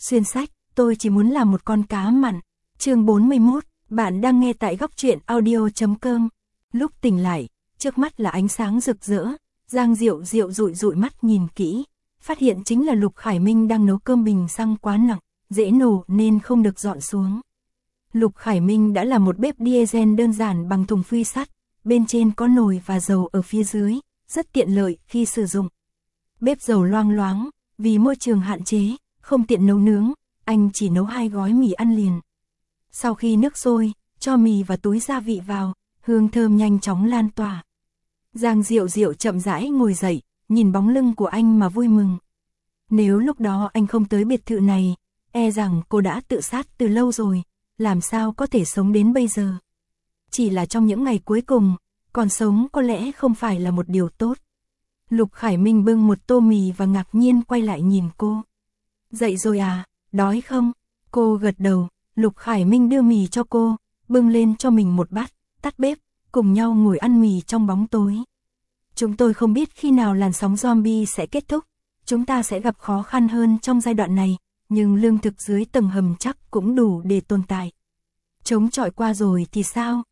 Xuyên sách, tôi chỉ muốn làm một con cá mặn. Chương 41, bạn đang nghe tại góc truyện audio.com. Lúc tỉnh lại, trước mắt là ánh sáng rực rỡ, Giang Diệu Diệu dụi mắt nhìn kỹ, phát hiện chính là Lục Khải Minh đang nấu cơm, bình xăng quá nặng, dễ nổ nên không được dọn xuống. Lục Khải Minh đã làm một bếp diesel đơn giản bằng thùng phuy sắt, bên trên có nồi và dầu ở phía dưới, rất tiện lợi khi sử dụng. Bếp dầu loang loáng, vì môi trường hạn chế, không tiện nấu nướng, anh chỉ nấu 2 gói mì ăn liền. Sau khi nước sôi, cho mì và túi gia vị vào, hương thơm nhanh chóng lan tỏa. Giang Diệu Diệu chậm rãi ngồi dậy, nhìn bóng lưng của anh mà vui mừng. Nếu lúc đó anh không tới biệt thự này, e rằng cô đã tự sát từ lâu rồi, làm sao có thể sống đến bây giờ. Chỉ là trong những ngày cuối cùng, còn sống có lẽ không phải là một điều tốt. Lục Khải Minh bưng một tô mì và ngạc nhiên quay lại nhìn cô. Dậy rồi à, đói không? Cô gật đầu, Lục Khải Minh đưa mì cho cô, bưng lên cho mình một bát, tắt bếp, cùng nhau ngồi ăn mì trong bóng tối. Chúng tôi không biết khi nào làn sóng zombie sẽ kết thúc, chúng ta sẽ gặp khó khăn hơn trong giai đoạn này, nhưng lương thực dưới tầng hầm chắc cũng đủ để tồn tại. Chống chọi qua rồi thì sao?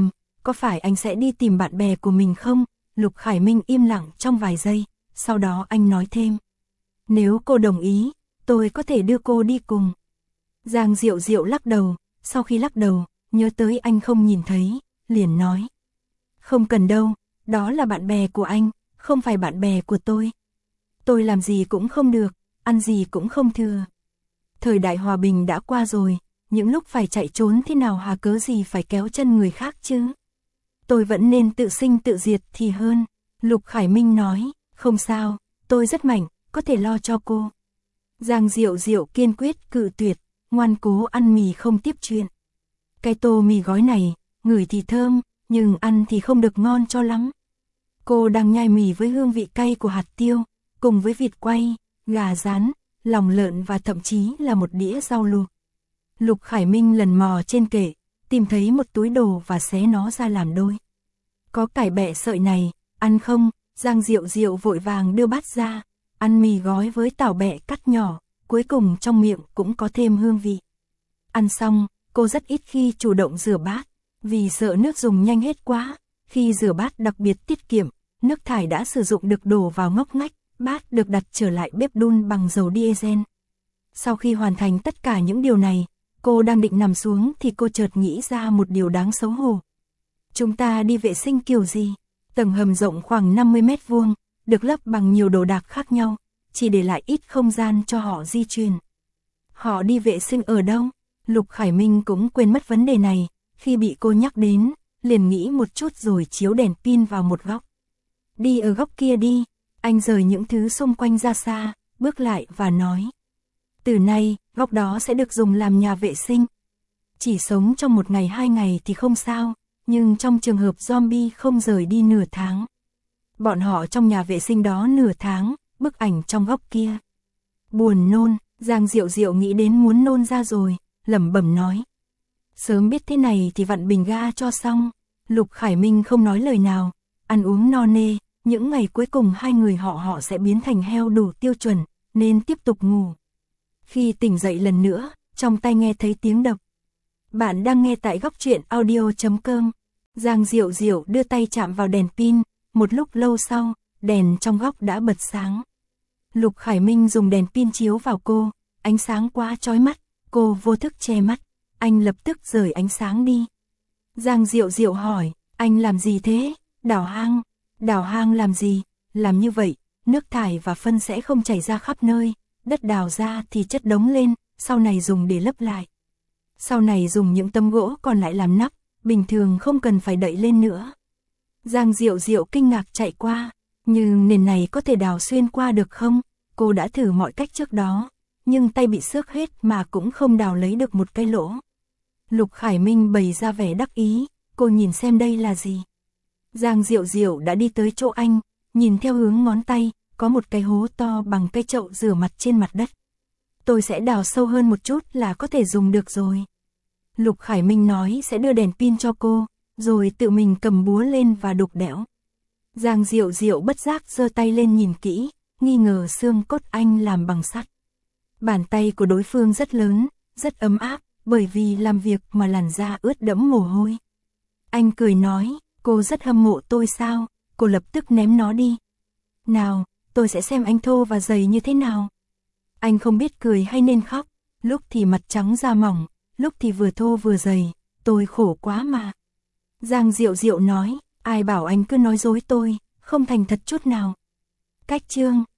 Có phải anh sẽ đi tìm bạn bè của mình không? Lục Khải Minh im lặng trong vài giây, sau đó anh nói thêm. Nếu cô đồng ý, tôi có thể đưa cô đi cùng. Giang Diệu Diệu lắc đầu, sau khi lắc đầu, nhớ tới anh không nhìn thấy, liền nói. Không cần đâu, đó là bạn bè của anh, không phải bạn bè của tôi. Tôi làm gì cũng không được, ăn gì cũng không thừa. Thời đại hòa bình đã qua rồi, những lúc phải chạy trốn thế nào hà cớ gì phải kéo chân người khác chứ. Tôi vẫn nên tự sinh tự diệt thì hơn. Lục Khải Minh nói, không sao, tôi rất mạnh, có thể lo cho cô. Giang Diệu Diệu kiên quyết cự tuyệt, ngoan cố ăn mì không tiếp chuyện. Cái tô mì gói này, ngửi thì thơm, nhưng ăn thì không được ngon cho lắm. Cô đang nhai mì với hương vị cay của hạt tiêu, cùng với vịt quay, gà rán, lòng lợn và thậm chí là một đĩa rau luộc. Lục Khải Minh lần mò trên kệ, tìm thấy một túi đồ và xé nó ra làm đôi. Có cải bẹ sợi này, ăn không? Giang Diệu Diệu vội vàng đưa bát ra, ăn mì gói với tảo bẹ cắt nhỏ, cuối cùng trong miệng cũng có thêm hương vị. Ăn xong, cô rất ít khi chủ động rửa bát, vì sợ nước dùng nhanh hết quá. Khi rửa bát đặc biệt tiết kiệm, nước thải đã sử dụng được đổ vào ngóc ngách, bát được đặt trở lại bếp đun bằng dầu diesel. Sau khi hoàn thành tất cả những điều này, cô đang định nằm xuống thì cô chợt nghĩ ra một điều đáng xấu hổ. Chúng ta đi vệ sinh kiểu gì? Tầng hầm rộng khoảng 50 mét vuông, được lấp bằng nhiều đồ đạc khác nhau, chỉ để lại ít không gian cho họ di chuyển. Họ đi vệ sinh ở đâu? Lục Khải Minh cũng quên mất vấn đề này, khi bị cô nhắc đến, liền nghĩ một chút rồi chiếu đèn pin vào một góc. Đi ở góc kia đi, anh rời những thứ xung quanh ra xa, bước lại và nói. Từ nay, góc đó sẽ được dùng làm nhà vệ sinh. Chỉ sống trong 1 ngày 2 ngày thì không sao, nhưng trong trường hợp zombie không rời đi nửa tháng. Bọn họ trong nhà vệ sinh đó nửa tháng, bức ảnh trong góc kia. Buồn nôn, Giang Diệu Diệu nghĩ đến muốn nôn ra rồi, lẩm bẩm nói. Sớm biết thế này thì vặn bình ga cho xong. Lục Khải Minh không nói lời nào, ăn uống no nê, những ngày cuối cùng hai người họ sẽ biến thành heo đủ tiêu chuẩn, nên tiếp tục ngủ. Khi tỉnh dậy lần nữa, trong tai nghe thấy tiếng đập. Bạn đang nghe tại góc truyện audio.com. Giang Diệu Diệu đưa tay chạm vào đèn pin, một lúc lâu sau, đèn trong góc đã bật sáng. Lục Khải Minh dùng đèn pin chiếu vào cô, ánh sáng quá chói mắt, cô vô thức che mắt, anh lập tức rời ánh sáng đi. Giang Diệu Diệu hỏi, anh làm gì thế? Đào hang làm gì? Làm như vậy, nước thải và phân sẽ không chảy ra khắp nơi, đất đào ra thì chất đống lên, sau này dùng để lấp lại. Sau này dùng những tấm gỗ còn lại làm nắp, bình thường không cần phải đậy lên nữa. Giang Diệu Diệu kinh ngạc chạy qua, nhưng nền này có thể đào xuyên qua được không? Cô đã thử mọi cách trước đó, nhưng tay bị xước hết mà cũng không đào lấy được một cái lỗ. Lục Khải Minh bày ra vẻ đắc ý, cô nhìn xem đây là gì. Giang Diệu Diệu đã đi tới chỗ anh, nhìn theo hướng ngón tay, có một cái hố to bằng cái chậu rửa mặt trên mặt đất. Tôi sẽ đào sâu hơn một chút là có thể dùng được rồi. Lục Khải Minh nói sẽ đưa đèn pin cho cô, rồi tự mình cầm búa lên và đục đẽo. Giang Diệu Diệu bất giác giơ tay lên nhìn kỹ, nghi ngờ xương cốt anh làm bằng sắt. Bàn tay của đối phương rất lớn, rất ấm áp, bởi vì làm việc mà làn da ướt đẫm mồ hôi. Anh cười nói, cô rất hâm mộ tôi sao? Cô lập tức ném nó đi. Nào, tôi sẽ xem anh thô và dày như thế nào. Anh không biết cười hay nên khóc, lúc thì mặt trắng da mỏng, lúc thì vừa thô vừa dày, tôi khổ quá mà. Giang Diệu Diệu nói, ai bảo anh cứ nói dối tôi, không thành thật chút nào. Cách chương